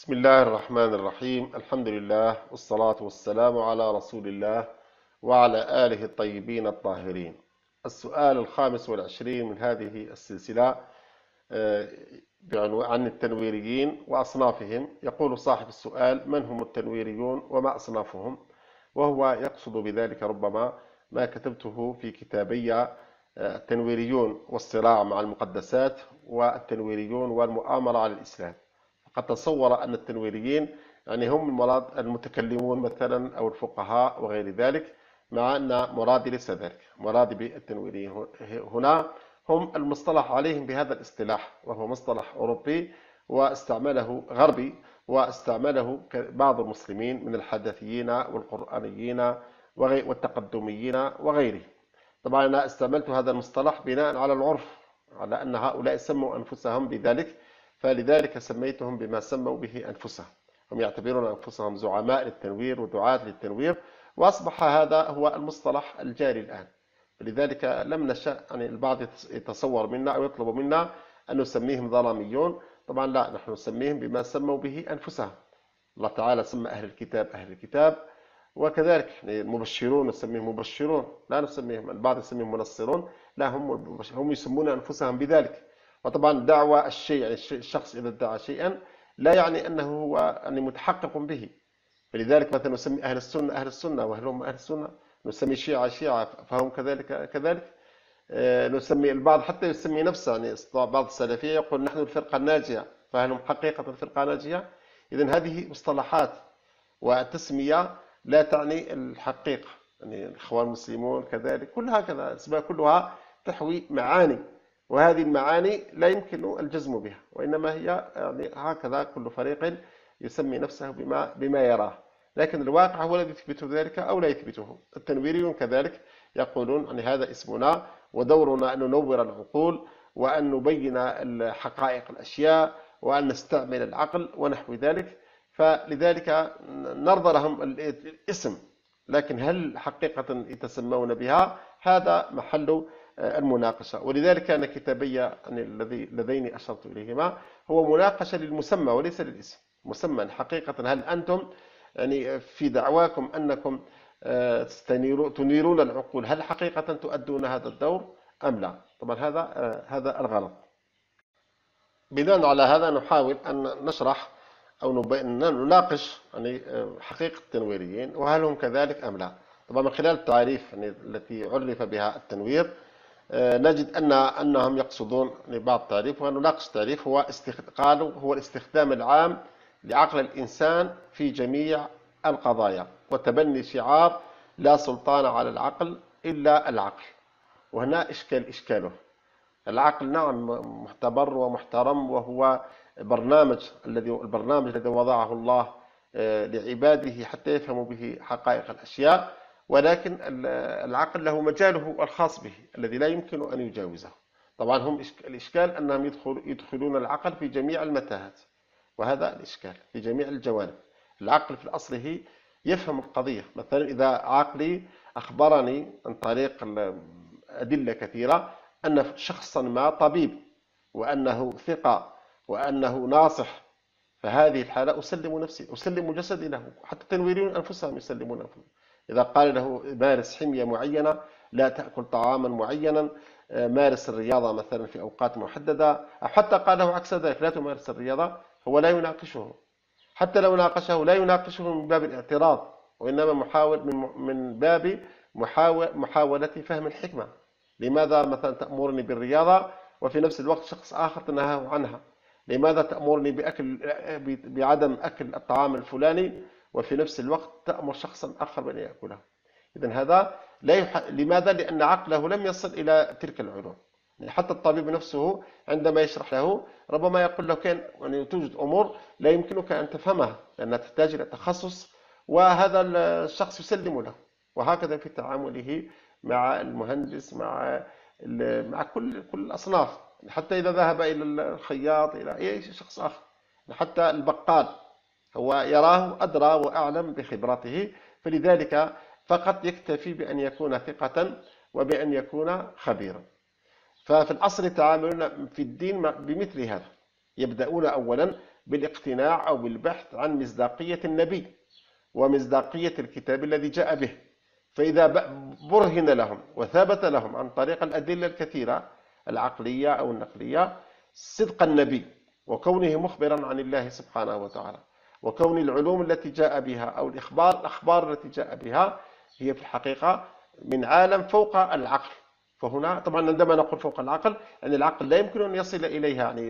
بسم الله الرحمن الرحيم. الحمد لله والصلاة والسلام على رسول الله وعلى آله الطيبين الطاهرين. السؤال الخامس والعشرين من هذه السلسلة آه، عن التنويريين وأصنافهم. يقول صاحب السؤال: من هم التنويريون وما أصنافهم؟ وهو يقصد بذلك ربما ما كتبته في كتابي التنويريون والصراع مع المقدسات، والتنويريون والمؤامرة على الإسلام. قد تصور أن التنويريين يعني هم المراد المتكلمون مثلا أو الفقهاء وغير ذلك، مع أن مرادي ليس ذلك. مرادي بالتنويريين هنا هم المصطلح عليهم بهذا الاصطلاح، وهو مصطلح أوروبي واستعمله غربي، واستعمله بعض المسلمين من الحدثيين والقرآنيين والتقدميين وغيره. طبعا أنا استعملت هذا المصطلح بناء على العرف، على أن هؤلاء سموا أنفسهم بذلك، فلذلك سميتهم بما سموا به أنفسهم. هم يعتبرون أنفسهم زعماء للتنوير ودعاة للتنوير، وأصبح هذا هو المصطلح الجاري الآن. فلذلك لم نشأ يعني البعض يتصور منا أو يطلب منا أن نسميهم ظلاميون. طبعا لا، نحن نسميهم بما سموا به أنفسهم. الله تعالى سمى أهل الكتاب أهل الكتاب، وكذلك المبشرون نسميهم مبشرون، لا نسميهم، البعض يسميهم منصرون، لا، هم يسمون أنفسهم بذلك. وطبعا دعوى الشيء، يعني الشخص إذا ادعى شيئا لا يعني أنه هو يعني متحقق به. فلذلك مثلا نسمي أهل السنة أهل السنة، وهل هم أهل السنة؟ نسمي الشيعة شيعة، فهم كذلك. نسمي البعض حتى يسمي نفسه، يعني بعض السلفية يقول نحن الفرقة الناجية، فهل هم حقيقة الفرقة الناجية؟ إذن هذه مصطلحات والتسمية لا تعني الحقيقة. يعني الإخوان المسلمون كذلك، كل هكذا أسماء كلها تحوي معاني، وهذه المعاني لا يمكن الجزم بها، وإنما هي يعني هكذا كل فريق يسمي نفسه بما يراه، لكن الواقع هو الذي يثبت ذلك أو لا يثبته. التنويريون كذلك يقولون يعني هذا اسمنا، ودورنا أن ننور العقول، وأن نبين حقائق الأشياء، وأن نستعمل العقل ونحو ذلك. فلذلك نرضى لهم الاسم، لكن هل حقيقة يتسمون بها؟ هذا محل المناقشة. ولذلك أنا كتابي يعني الذي لديني أشرت إليهما هو مناقشة للمسمى وليس للاسم. مسمى حقيقة، هل أنتم يعني في دعواكم أنكم تنيرون العقول، هل حقيقة تؤدون هذا الدور أم لا؟ طبعا هذا الغلط. بناء على هذا نحاول أن نشرح أو نناقش يعني حقيقة التنويريين، وهل هم كذلك أم لا. طبعا من خلال التعريف يعني التي عرف بها التنوير، نجد أنهم يقصدون بعض التعريف، ونناقش التعريف. قالوا هو الاستخدام العام لعقل الإنسان في جميع القضايا، وتبني شعار لا سلطان على العقل إلا العقل. وهنا إشكاله. العقل نعم معتبر ومحترم، وهو البرنامج الذي وضعه الله لعباده حتى يفهموا به حقائق الأشياء، ولكن العقل له مجاله الخاص به الذي لا يمكن أن يجاوزه. طبعا هم الإشكال أنهم يدخلون العقل في جميع المتاهات، وهذا الإشكال في جميع الجوانب. العقل في أصله يفهم القضية. مثلا إذا عقلي أخبرني عن طريق أدلة كثيرة أن شخصا ما طبيب، وأنه ثقة، وأنه ناصح، فهذه الحالة أسلم نفسي، أسلم جسدي له. حتى التنويريون أنفسهم يسلمون أنفسهم. إذا قال له مارس حمية معينة، لا تأكل طعاما معينا، مارس الرياضة مثلا في أوقات محددة، أو حتى قال له عكس ذلك لا تمارس الرياضة، هو لا يناقشه. حتى لو ناقشه لا يناقشه من باب الاعتراض، وإنما من باب محاولة فهم الحكمة. لماذا مثلا تأمرني بالرياضة وفي نفس الوقت شخص آخر تنهاه عنها؟ لماذا تأمرني بعدم أكل الطعام الفلاني وفي نفس الوقت تأمر شخصا آخر بأن يأكله؟ إذن هذا لماذا؟ لأن عقله لم يصل إلى تلك العلوم. يعني حتى الطبيب نفسه عندما يشرح له ربما يقول له كان يعني توجد أمور لا يمكنك أن تفهمها لأنها تحتاج إلى تخصص، وهذا الشخص يسلم له. وهكذا في تعامله مع المهندس، مع كل الأصناف، حتى إذا ذهب إلى الخياط، إلى أي شخص آخر، حتى البقال هو يراه أدرى وأعلم بخبرته. فلذلك فقط يكتفي بأن يكون ثقة وبأن يكون خبيرا. ففي الأصل يتعاملون في الدين بمثل هذا. يبدأون أولا بالاقتناع أو بالبحث عن مصداقية النبي ومصداقية الكتاب الذي جاء به. فإذا برهن لهم وثبت لهم عن طريق الأدلة الكثيرة العقلية أو النقلية صدق النبي وكونه مخبرا عن الله سبحانه وتعالى، وكون العلوم التي جاء بها أو الأخبار التي جاء بها هي في الحقيقة من عالم فوق العقل. فهنا طبعا عندما نقول فوق العقل يعني العقل لا يمكن أن يصل إليها يعني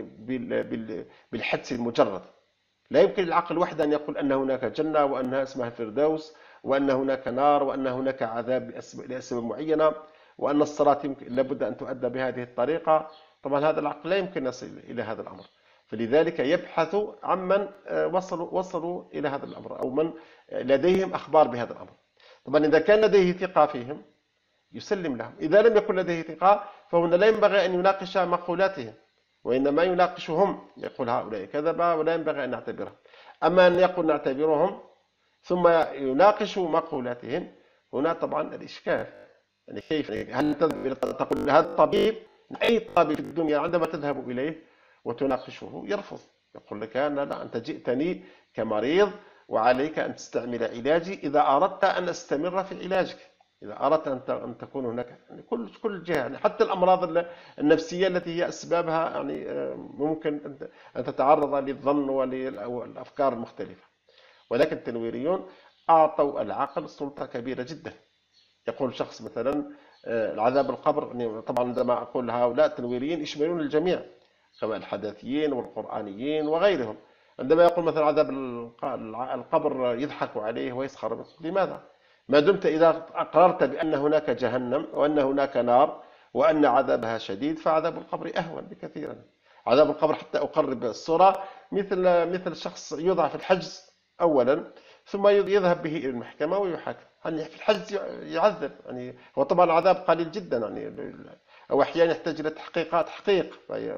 بالحدس المجرد. لا يمكن للعقل وحده أن يقول أن هناك جنة وأنها اسمها الفردوس وأن هناك نار وأن هناك عذاب لأسباب معينة وأن الصلاة لابد أن تؤدى بهذه الطريقة. طبعا هذا العقل لا يمكن أن يصل إلى هذا الأمر. فلذلك يبحث عمن وصلوا إلى هذا الأمر أو من لديهم أخبار بهذا الأمر. طبعا إذا كان لديه ثقة فيهم يسلم لهم، إذا لم يكن لديه ثقة فهنا لا ينبغي أن يناقش مقولاتهم وإنما يناقشهم، يقول هؤلاء كذبا ولا ينبغي أن نعتبرهم. أما أن يقول نعتبرهم ثم يناقش مقولاتهم، هنا طبعا الإشكال. يعني كيف؟ هل تقول هذا الطبيب، أي طبيب في الدنيا عندما تذهب إليه وتناقشه يرفض، يقول لك لا أنت جئتني كمريض وعليك أن تستعمل علاجي إذا أردت أن أستمر في علاجك، إذا أردت أن تكون هناك يعني كل جهة، يعني حتى الأمراض النفسية التي هي أسبابها يعني ممكن أن تتعرض للظن والأفكار المختلفة. ولكن التنويريون أعطوا العقل سلطة كبيرة جدا. يقول شخص مثلا العذاب القبر، يعني طبعا عندما أقول هؤلاء التنويريين يشملون الجميع كما الحداثيين والقرآنيين وغيرهم. عندما يقول مثلا عذاب القبر يضحك عليه ويسخر منه، لماذا؟ ما دمت إذا أقررت بأن هناك جهنم وأن هناك نار وأن عذابها شديد فعذاب القبر أهون بكثير. عذاب القبر حتى أقرب الصورة مثل شخص يوضع في الحجز أولا ثم يذهب به إلى المحكمة ويحاكم. يعني في الحجز يعذب، يعني هو طبعا عذاب قليل جدا يعني أو أحيانا يحتاج إلى تحقيق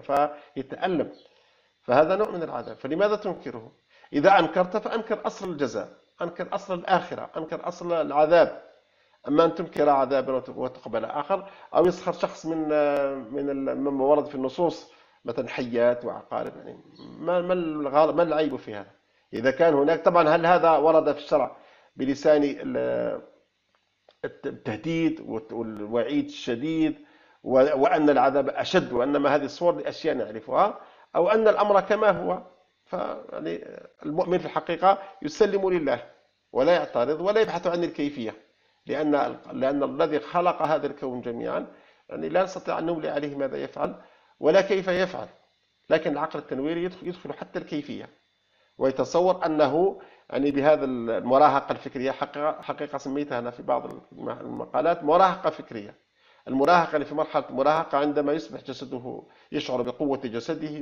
فيتألم. فهذا نوع من العذاب، فلماذا تنكره؟ إذا أنكرت فأنكر أصل الجزاء، أنكر أصل الآخرة، أنكر أصل العذاب. أما أن تنكر عذابا وتقبل آخر، أو يسخر شخص مما ورد في النصوص مثلا حيات وعقارب، يعني ما العيب في هذا؟ إذا كان هناك طبعا، هل هذا ورد في الشرع بلسان التهديد والوعيد الشديد وأن العذاب أشد وأن ما هذه الصور لأشياء نعرفها، أو أن الأمر كما هو؟ فيعني المؤمن في الحقيقة يسلم لله ولا يعترض ولا يبحث عن الكيفية، لأن الذي خلق هذا الكون جميعا يعني لا نستطيع أن نملي عليه ماذا يفعل ولا كيف يفعل. لكن العقل التنويري يدخل حتى الكيفية ويتصور أنه يعني بهذا المراهقة الفكرية، حقيقة سميتها أنا في بعض المقالات مراهقة فكرية. المراهقة يعني في مرحلة المراهقة عندما يصبح جسده يشعر بقوة جسده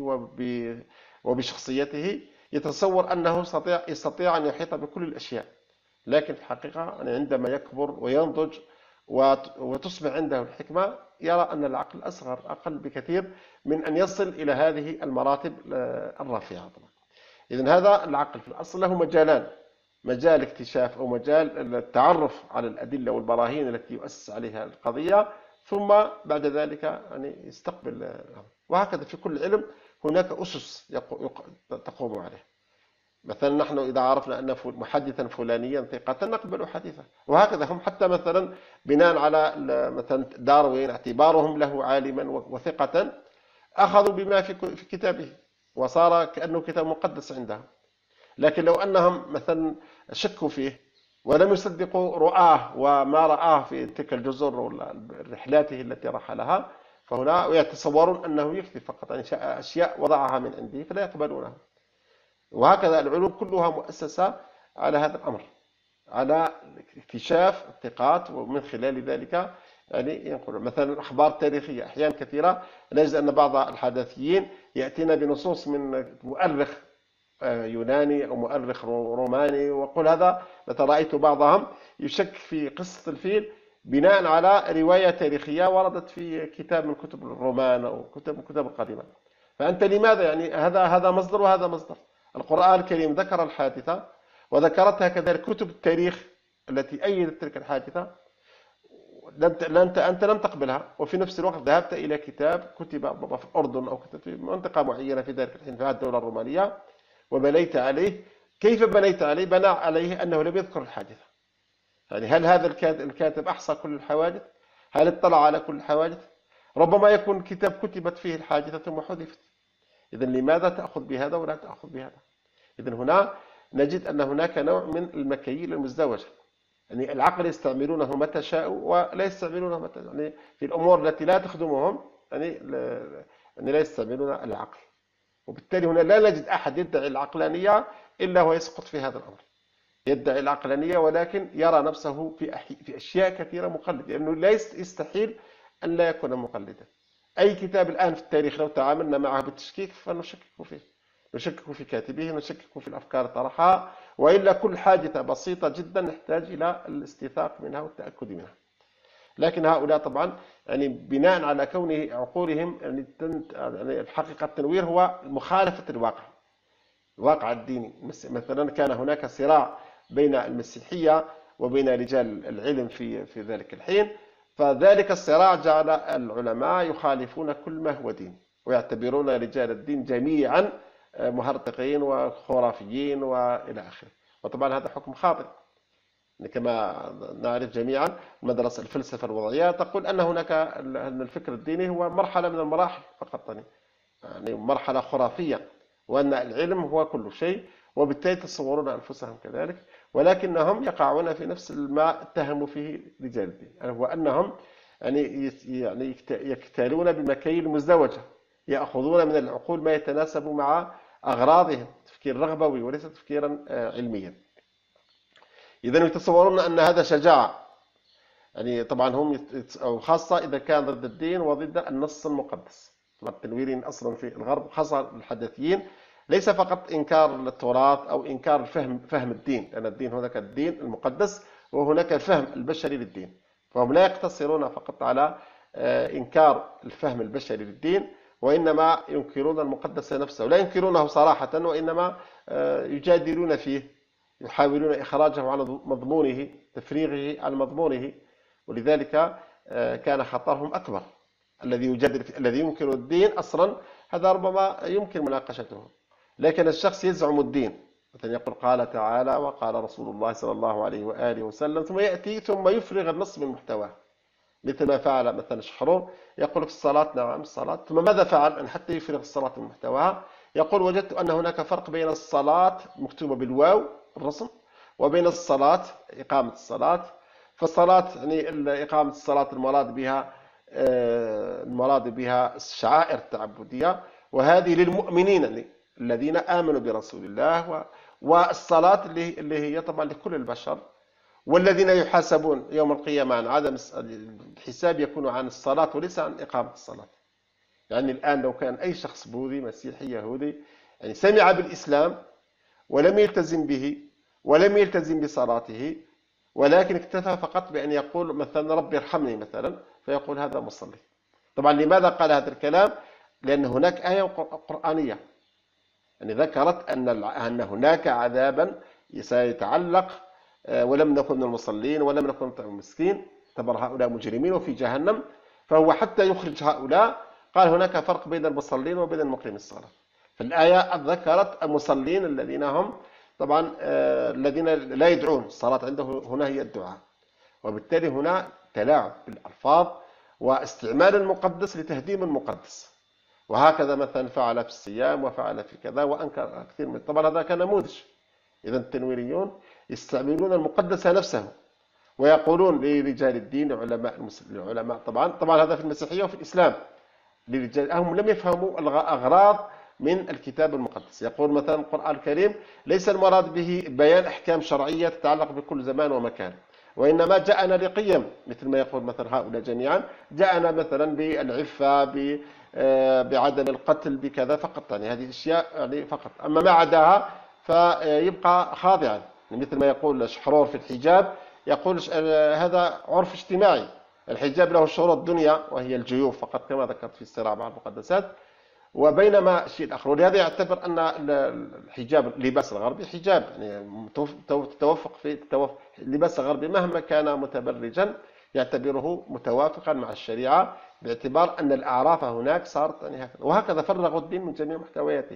وبشخصيته، يتصور أنه يستطيع أن يحيط بكل الأشياء. لكن في الحقيقة يعني عندما يكبر وينضج وتصبح عنده الحكمة، يرى أن العقل أصغر، أقل بكثير من أن يصل إلى هذه المراتب الرفيعة. إذن هذا العقل في الأصل له مجالان: مجال اكتشاف أو مجال التعرف على الأدلة والبراهين التي يؤسس عليها القضية، ثم بعد ذلك يعني يستقبل. وهكذا في كل علم هناك أسس تقوم عليه. مثلا نحن إذا عرفنا أن محدثا فلانيا ثقة نقبل حديثه، وهكذا هم حتى مثلا بناء على مثلا داروين اعتبارهم له عالما وثقة أخذوا بما في كتابه وصار كأنه كتاب مقدس عندهم. لكن لو أنهم مثلا شكوا فيه ولم يصدقوا رؤاه وما رآه في تلك الجزر ورحلاته التي رحلها، فهنا يتصورون أنه يكذب فقط، يعني أشياء وضعها من عنده فلا يقبلونها. وهكذا العلوم كلها مؤسسة على هذا الأمر، على اكتشاف الثقات، ومن خلال ذلك يعني ينقل مثلا أخبار تاريخية. أحيانا كثيرة نجد أن بعض الحداثيين يأتينا بنصوص من مؤرخ يوناني أو مؤرخ روماني، ويقول هذا مثلا رأيت بعضهم يشك في قصة الفيل بناء على رواية تاريخية وردت في كتاب من كتب الرومان أو كتب من كتب القديمة. فأنت لماذا يعني هذا مصدر وهذا مصدر. القرآن الكريم ذكر الحادثة وذكرتها كذلك كتب التاريخ التي أيدت تلك الحادثة، أنت لم تقبلها، وفي نفس الوقت ذهبت إلى كتاب كتب في الأردن أو كتب في منطقة معينة في ذلك الحين في هذه الدولة الرومانية وبنيت عليه. كيف بنيت عليه؟ بنى عليه أنه لم يذكر الحادثة. يعني هل هذا الكاتب أحصى كل الحوادث؟ هل اطلع على كل الحوادث؟ ربما يكون كتاب كتبت فيه الحادثة ثم حذفت. إذا لماذا تأخذ بهذا ولا تأخذ بهذا؟ إذا هنا نجد أن هناك نوع من المكاييل المزدوجة. يعني العقل يستعملونه متى شاءوا ولا يستعملونه متى، يعني في الأمور التي لا تخدمهم يعني لا يستعملون العقل. وبالتالي هنا لا نجد أحد يدعي العقلانية إلا هو يسقط في هذا الأمر. يدعي العقلانية ولكن يرى نفسه في أشياء كثيرة مقلد، لأنه لا يستحيل أن لا يكون مقلدا. أي كتاب الآن في التاريخ لو تعاملنا معه بالتشكيك فنشكك فيه، نشكك في كاتبه، نشكك في الأفكار طرحها، وإلا كل حادثة بسيطة جدا نحتاج إلى الاستيثاق منها والتأكد منها. لكن هؤلاء طبعا يعني بناء على كونه عقولهم يعني الحقيقة التنوير هو مخالفة الواقع الديني. مثلا كان هناك صراع بين المسيحية وبين رجال العلم في ذلك الحين، فذلك الصراع جعل العلماء يخالفون كل ما هو دين، ويعتبرون رجال الدين جميعا مهرطقين وخرافيين وإلى آخره. وطبعا هذا حكم خاطئ. كما نعرف جميعا مدرسة الفلسفة الوضعية تقول أن هناك أن الفكر الديني هو مرحلة من المراحل فقط، يعني مرحلة خرافية، وأن العلم هو كل شيء، وبالتالي يتصورون أنفسهم كذلك، ولكنهم يقعون في نفس ما اتهموا فيه رجال الدين، هو أنهم يعني يكتالون بمكاييل مزدوجة، يأخذون من العقول ما يتناسب مع أغراضهم، تفكير رغبوي وليس تفكيرا علميا. إذا يتصورون أن هذا شجاعة، يعني طبعا هم أو خاصة إذا كان ضد الدين وضد النص المقدس. طبعا التنويرين أصلا في الغرب خاصة الحدثيين ليس فقط إنكار التراث أو إنكار فهم الدين، لأن الدين هناك الدين المقدس وهناك الفهم البشري للدين، فهم لا يقتصرون فقط على إنكار الفهم البشري للدين، وإنما ينكرون المقدس نفسه، لا ينكرونه صراحة وإنما يجادلون فيه، يحاولون إخراجه عن مضمونه، تفريغه عن مضمونه. ولذلك كان خطرهم أكبر. الذي ينكر الدين أصلا هذا ربما يمكن مناقشته، لكن الشخص يزعم الدين، مثلا يقول قال تعالى وقال رسول الله صلى الله عليه وآله وسلم، ثم يأتي ثم يفرغ النص من محتواه، مثل ما فعل مثلا شحرور، يقول في الصلاة نعم الصلاة، ثم ماذا فعل حتى يفرغ الصلاة من محتواها؟ يقول وجدت أن هناك فرق بين الصلاة مكتوبة بالواو الرسم وبين الصلاة إقامة الصلاة. فالصلاة يعني إقامة الصلاة المراد بها الشعائر التعبدية، وهذه للمؤمنين الذين آمنوا برسول الله، والصلاة اللي هي طبعا لكل البشر، والذين يحاسبون يوم القيامة عن عدم الحساب يكون عن الصلاة وليس عن إقامة الصلاة. يعني الآن لو كان أي شخص بوذي مسيحي يهودي يعني سمع بالإسلام ولم يلتزم به ولم يلتزم بصلاته، ولكن اكتفى فقط بأن يقول مثلا ربي ارحمني مثلا، فيقول هذا مصلي. طبعا لماذا قال هذا الكلام؟ لأن هناك آية قرآنية يعني ذكرت أن هناك عذابا سيتعلق ولم نكن من المصلين ولم نكن نطعم المسكين، اعتبر هؤلاء مجرمين وفي جهنم، فهو حتى يخرج هؤلاء قال هناك فرق بين المصلين وبين المقيم الصلاة. فالآية ذكرت المصلين الذين هم طبعا الذين لا يدعون، الصلاة عنده هنا هي الدعاء، وبالتالي هنا تلاعب بالألفاظ واستعمال المقدس لتهديم المقدس. وهكذا مثلا فعل في الصيام وفعل في كذا وأنكر كثير من، طبعا هذا كان نموذج. إذا التنويريون يستعملون المقدس نفسه ويقولون لرجال الدين العلماء طبعا هذا في المسيحية وفي الإسلام، لرجال هم لم يفهموا الأغراض من الكتاب المقدس. يقول مثلا القرآن الكريم ليس المراد به بيان أحكام شرعية تتعلق بكل زمان ومكان، وإنما جاءنا لقيم، مثل ما يقول مثلا هؤلاء جميعا، جاءنا مثلا بالعفة، بعدم القتل، بكذا فقط، يعني هذه الأشياء يعني فقط، أما ما عداها فيبقى خاضعا. مثل ما يقول شحرور في الحجاب، يقول هذا عرف اجتماعي، الحجاب له شروط الدنيا وهي الجيوب فقط كما ذكرت في الصراع مع المقدسات، وبينما شيء آخر. ولهذا يعتبر أن الحجاب اللباس الغربي حجاب، يعني تتوافق في اللباس الغربي مهما كان متبرجا يعتبره متوافقا مع الشريعة، باعتبار أن الأعراف هناك صارت يعني هكذا، وهكذا فرغوا الدين من جميع محتوياته.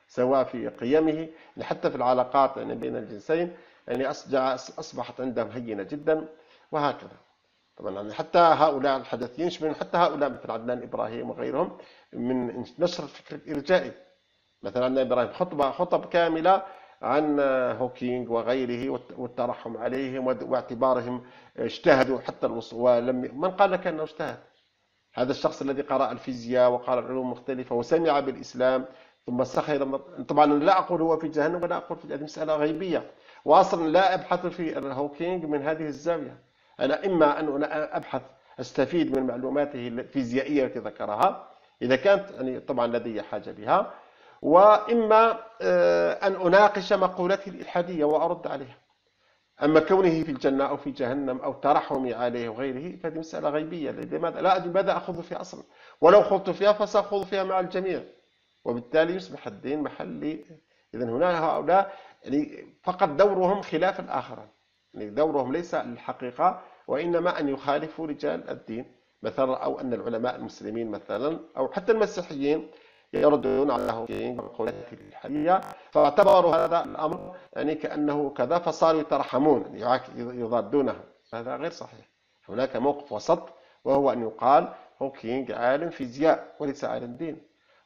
سواء في قيمه، يعني حتى في العلاقات يعني بين الجنسين، يعني أصبحت عندهم هينة جدا وهكذا. طبعا يعني حتى هؤلاء الحدثيين يشبهون حتى هؤلاء مثل عدنان إبراهيم وغيرهم من نشر الفكر الإرجائي. مثلا عدنان إبراهيم خطب كاملة عن هوكينج وغيره والترحم عليهم واعتبارهم اجتهدوا حتى الوصول، من قال لك أنه اجتهد؟ هذا الشخص الذي قرأ الفيزياء وقرأ العلوم المختلفة وسمع بالإسلام ثم سخر. طبعا لا أقول هو في جهنم ولا أقول في هذه مسألة غيبية، وأصلا لا أبحث في هوكينج من هذه الزاوية. أنا إما أن أبحث أستفيد من معلوماته الفيزيائية التي ذكرها إذا كانت يعني طبعا لدي حاجة بها، وإما أن أناقش مقولته الإلحادية وأرد عليها. أما كونه في الجنة أو في جهنم أو ترحمي عليه وغيره فهذه مسألة غيبية. لماذا لا أدري ماذا أخوض فيها أصلا، ولو خضت فيها فسأخوض فيها مع الجميع، وبالتالي يصبح الدين محلي. إذا هنا هؤلاء يعني فقط دورهم خلاف الآخرين، يعني دورهم ليس الحقيقة وإنما أن يخالفوا رجال الدين مثلا، أو أن العلماء المسلمين مثلا أو حتى المسيحيين يردون على هوكينج ومقولته الإلحادية، فاعتبروا هذا الأمر يعني كأنه كذا فصاروا يترحمون يضادونه. هذا غير صحيح. هناك موقف وسط، وهو أن يقال هوكينج عالم فيزياء وليس عالم دين،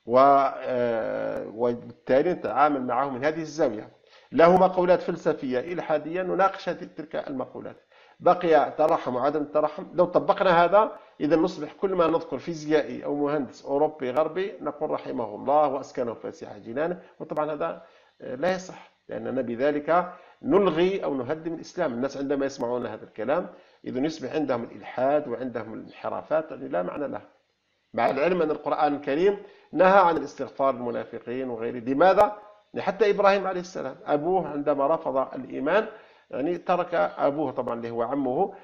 وبالتالي نتعامل معه من هذه الزاوية. له مقولات فلسفية إلحادية نناقش تلك المقولات. بقي ترحم وعدم الترحم، لو طبقنا هذا إذا نصبح كل ما نذكر فيزيائي أو مهندس أوروبي غربي نقول رحمه الله وأسكنه فسيح جنانه، وطبعا هذا لا يصح، لأننا بذلك نلغي أو نهدم الإسلام. الناس عندما يسمعون هذا الكلام إذا يصبح عندهم الإلحاد وعندهم الانحرافات يعني لا معنى لها، مع العلم أن القرآن الكريم نهى عن الاستغفار للمنافقين وغيره. لماذا؟ حتى إبراهيم عليه السلام أبوه عندما رفض الإيمان يعني ترك أبوه طبعا اللي هو عمه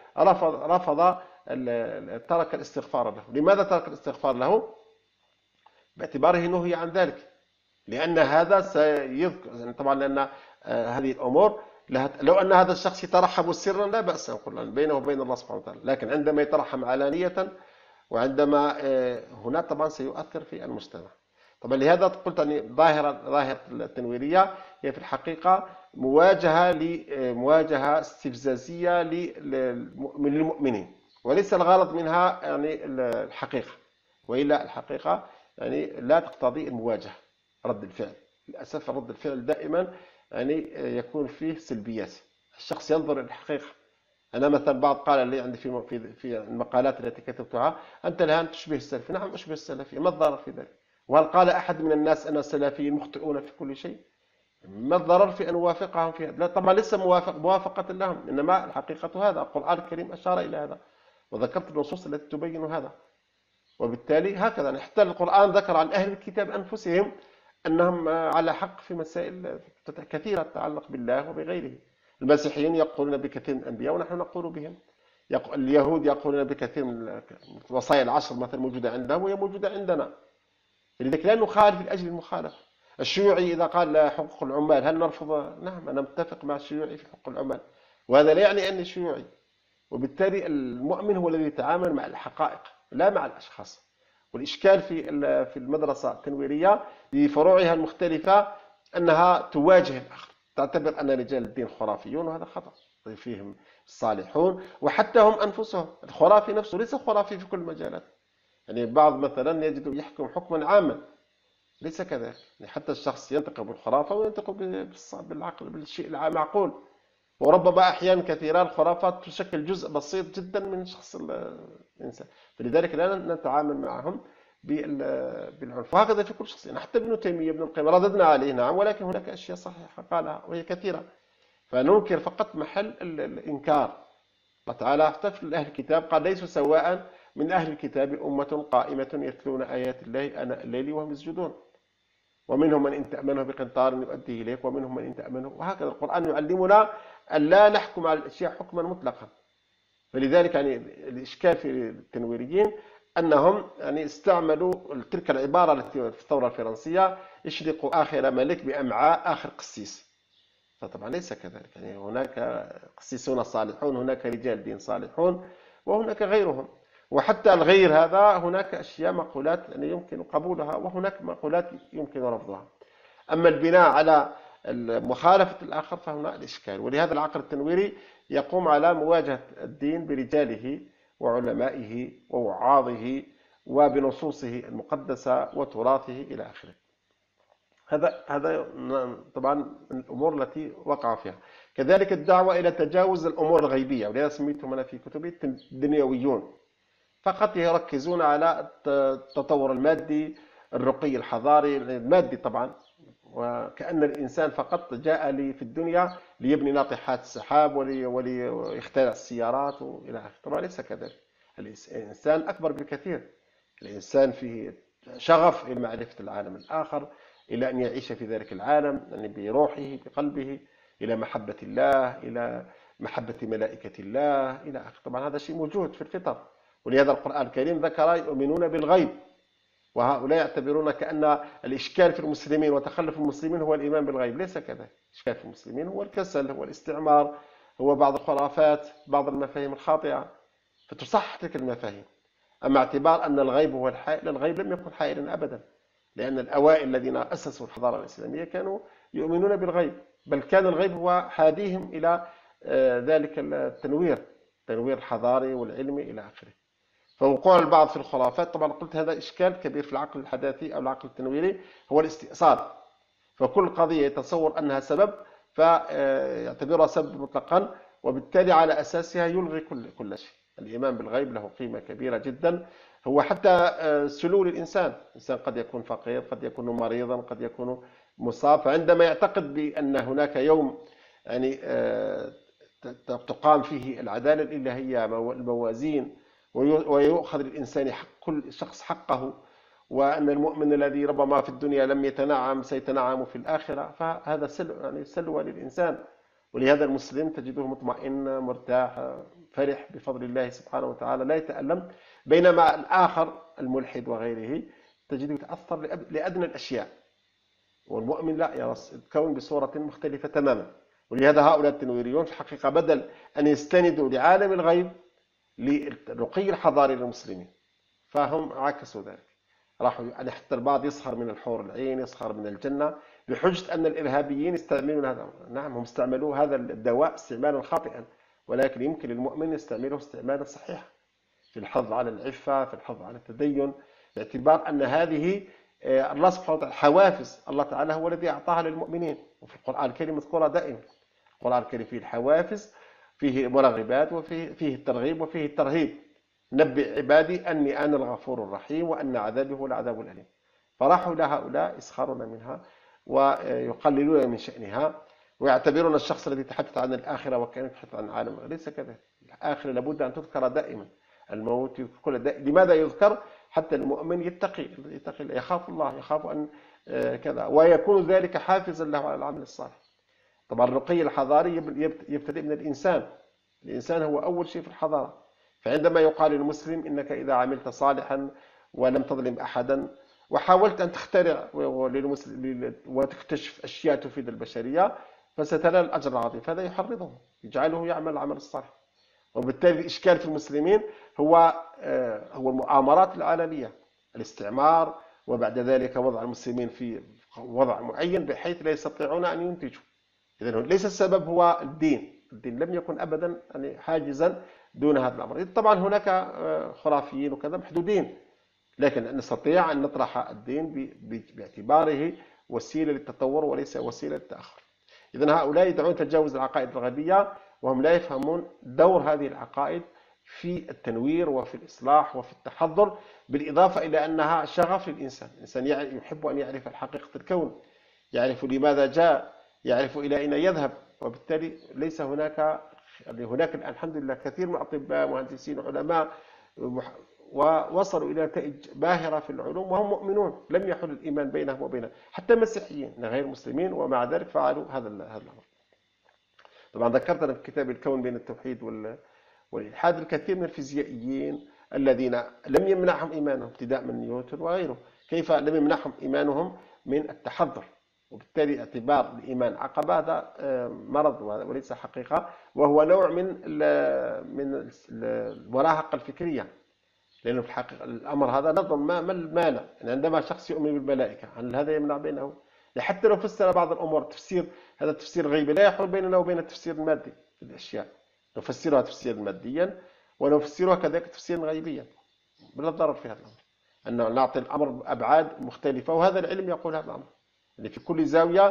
ترك الاستغفار له. لماذا ترك الاستغفار له؟ باعتباره نهي عن ذلك، لأن هذا سيذكر يعني طبعا لأن هذه الأمور لو أن هذا الشخص يترحم سرا لا بأس نقول بينه وبين الله سبحانه وتعالى، لكن عندما يترحم علانية وعندما هنا طبعا سيؤثر في المجتمع. طبعا لهذا قلت أن ظاهرة التنويرية هي في الحقيقة مواجهة استفزازية من المؤمنين، وليس الغرض منها يعني الحقيقة، وإلا الحقيقة يعني لا تقتضي المواجهة. رد الفعل للأسف رد الفعل دائما يعني يكون فيه سلبيات، الشخص ينظر إلى الحقيقة. أنا مثلا بعض قال لي عندي في المقالات التي كتبتها أنت الآن تشبه السلفي. نعم أشبه السلفي، ما الضرر في ذلك؟ وهل قال أحد من الناس أن السلفيين مخطئون في كل شيء؟ ما الضرر في أن نوافقهم في هذا؟ لا طبعا ليس موافقة لهم، إنما الحقيقة هذا القرآن الكريم أشار إلى هذا وذكرت النصوص التي تبين هذا. وبالتالي هكذا حتى القرآن ذكر عن أهل الكتاب أنفسهم أنهم على حق في مسائل كثيرة تتعلق بالله وبغيره. المسيحيين يقولون بكثير من الأنبياء ونحن نقول بهم، اليهود يقولون بكثير من الوصايا العشر مثلا موجودة عندهم وهي موجودة عندنا، لذلك لا نخالف لأجل المخالفة. الشيوعي إذا قال حقوق العمال هل نرفض؟ نعم أنا متفق مع الشيوعي في حقوق العمال، وهذا لا يعني أني شيوعي. وبالتالي المؤمن هو الذي يتعامل مع الحقائق لا مع الأشخاص. والإشكال في المدرسة التنويرية بفروعها المختلفة أنها تواجه الآخر، تعتبر أن رجال الدين خرافيون، وهذا خطأ. فيهم الصالحون وحتى هم أنفسهم. الخرافي نفسه ليس خرافي في كل المجالات، يعني بعض مثلا يجد يحكم حكما عاما، ليس كذلك. يعني حتى الشخص ينطق بالخرافة وينطق بالعقل بالشيء المعقول، وربما أحيانا كثيرا الخرافات تشكل جزء بسيط جدا من شخص الإنسان، فلذلك لا نتعامل معهم بالعنف. وهكذا في كل شخص، يعني حتى ابن تيمية ابن القيم رددنا عليه نعم، ولكن هناك أشياء صحيحة قالها وهي كثيرة، فننكر فقط محل الإنكار. الله تعالى احتفل أهل الكتاب قال ليسوا سواء من أهل الكتاب أمة قائمة يتلون آيات الله آناء الليل وهم يسجدون ومنهم من إن تأمنه بقنطار يؤديه إليك ومنهم من إن تأمنه. وهكذا القرآن يعلمنا أن لا نحكم على الأشياء حكما مطلقا. فلذلك يعني الإشكال في التنويريين أنهم يعني استعملوا تلك العبارة التي في الثورة الفرنسية اشرقوا آخر ملك بأمعاء آخر قسيس، فطبعا ليس كذلك. يعني هناك قسيسون صالحون، هناك رجال دين صالحون وهناك غيرهم، وحتى الغير هذا هناك أشياء مقولات يعني يمكن قبولها وهناك مقولات يمكن رفضها. أما البناء على مخالفة الآخر فهنا الإشكال. ولهذا العقل التنويري يقوم على مواجهة الدين برجاله وعلمائه ووعاظه وبنصوصه المقدسة وتراثه إلى آخره. هذا طبعا من الأمور التي وقع فيها. كذلك الدعوة إلى تجاوز الأمور الغيبية، ولهذا سميتهم أنا في كتبي الدنيويون، فقط يركزون على التطور المادي، الرقي الحضاري المادي طبعا، وكأن الإنسان فقط جاء لي في الدنيا ليبني ناطحات السحاب وليخترع السيارات وإلى آخره. طبعا ليس كذلك، الإنسان أكبر بكثير. الإنسان فيه شغف إلى معرفة العالم الآخر، إلى أن يعيش في ذلك العالم يعني بروحه بقلبه، إلى محبة الله، إلى محبة ملائكة الله إلى آخره. طبعا هذا شيء موجود في الفطر، ولهذا القرآن الكريم ذكر يؤمنون بالغيب، وهؤلاء يعتبرون كأن الإشكال في المسلمين وتخلف المسلمين هو الإيمان بالغيب. ليس كذلك، الإشكال في المسلمين هو الكسل، هو الاستعمار، هو بعض الخرافات، بعض المفاهيم الخاطئة، فتصحح تلك المفاهيم. أما اعتبار أن الغيب هو الحائل، الغيب لم يكن حائلا أبدا، لأن الأوائل الذين أسسوا الحضارة الإسلامية كانوا يؤمنون بالغيب، بل كان الغيب هو حاديهم إلى ذلك التنوير الحضاري والعلمي إلى آخره. فوقوع البعض في الخرافات، طبعا قلت هذا إشكال كبير في العقل الحداثي أو العقل التنويري، هو الاستئصال. فكل قضية يتصور أنها سبب فيعتبرها سبب مطلقا، وبالتالي على أساسها يلغي كل شيء. الإيمان بالغيب له قيمة كبيرة جدا، هو حتى سلول الإنسان قد يكون فقير، قد يكون مريضا، قد يكون مصاب، فعندما يعتقد بأن هناك يوم يعني تقام فيه العدالة الإلهية، الموازين، ويؤخذ للإنسان كل شخص حقه، وأن المؤمن الذي ربما في الدنيا لم يتنعم سيتنعم في الآخرة، فهذا سلوى للإنسان. ولهذا المسلم تجده مطمئن مرتاح فرح بفضل الله سبحانه وتعالى، لا يتألم، بينما الآخر الملحد وغيره تجده يتأثر لأدنى الأشياء، والمؤمن لا، يرى الكون بصورة مختلفة تماما. ولهذا هؤلاء التنويريون في الحقيقة بدل أن يستندوا لعالم الغيب للرقي الحضاري للمسلمين، فهم عكسوا ذلك. راحوا يعني حتى البعض يسخر من الحور العين، يسخر من الجنة، بحجة أن الإرهابيين يستعملون هذا. نعم، هم استعملوا هذا الدواء استعمالا خاطئا، ولكن يمكن للمؤمن يستعمله استعمالا صحيحا في الحفظ على العفة، في الحفظ على التدين، باعتبار أن هذه الله سبحانه وتعالى حوافز الله تعالى هو الذي أعطاها للمؤمنين. وفي القرآن الكريم مذكورة دائما. القرآن الكريم فيه الحوافز، فيه مرغبات، وفيه الترغيب وفيه الترهيب. نبئ عبادي أني أنا الغفور الرحيم وأن عذابي هو العذاب الأليم. فراحوا إلى هؤلاء يسخرون منها ويقللون من شأنها، ويعتبرون الشخص الذي تحدث عن الآخرة وكان يتحدث عن العالم. ليس كذلك، الآخرة لابد أن تذكر دائما، الموت كل دائما. لماذا يذكر؟ حتى المؤمن يتقي، يخاف الله، يخاف أن كذا، ويكون ذلك حافزا له على العمل الصالح. طبعا الرقي الحضاري يبتدئ من الإنسان. الإنسان هو أول شيء في الحضارة. فعندما يقال للمسلم إنك إذا عملت صالحا ولم تظلم أحدا وحاولت أن تخترع وتكتشف أشياء تفيد البشرية فستنال الأجر العظيم، فهذا يحرضه، يجعله يعمل العمل الصالح. وبالتالي الإشكال في المسلمين هو المؤامرات العالمية، الاستعمار، وبعد ذلك وضع المسلمين في وضع معين بحيث لا يستطيعون أن ينتجوا. إذن ليس السبب هو الدين لم يكن أبدا يعني حاجزا دون هذا الأمر. طبعا هناك خرافيين وكذا محدودين، لكن نستطيع أن نطرح الدين باعتباره وسيلة للتطور وليس وسيلة للتأخر. إذن هؤلاء يدعون تجاوز العقائد الغربية، وهم لا يفهمون دور هذه العقائد في التنوير وفي الإصلاح وفي التحضر، بالإضافة إلى أنها شغف للإنسان. الإنسان يحب أن يعرف حقيقة الكون، يعرف لماذا جاء، يعرف إلى أين يذهب. وبالتالي ليس هناك الآن الحمد لله كثير من الأطباء، مهندسين، علماء، ووصلوا إلى نتائج باهرة في العلوم وهم مؤمنون، لم يحل الإيمان بينهم وبين حتى مسيحيين غير مسلمين، ومع ذلك فعلوا هذا الأمر. طبعا ذكرت أنا في كتاب الكون بين التوحيد والإلحاد الكثير من الفيزيائيين الذين لم يمنعهم إيمانهم، ابتداء من نيوتن وغيره، كيف لم يمنعهم إيمانهم من التحضر. وبالتالي اعتبار الإيمان عقبة هذا مرض وليس حقيقة، وهو نوع من المراهقة الفكرية، لأنه في الحقيقة الأمر هذا نظم ما المانع. يعني عندما شخص يؤمن بالملائكة، هل هذا يمنع بينه؟ حتى لو فسر بعض الأمور تفسير، هذا التفسير غيبي لا يحول بيننا وبين التفسير المادي في الأشياء، نفسرها تفسيرا ماديا ونفسرها كذلك تفسيرا غيبيا، بلا ضرر في هذا الأمر، أن نعطي الأمر أبعاد مختلفة، وهذا العلم يقول هذا الأمر، يعني في كل زاوية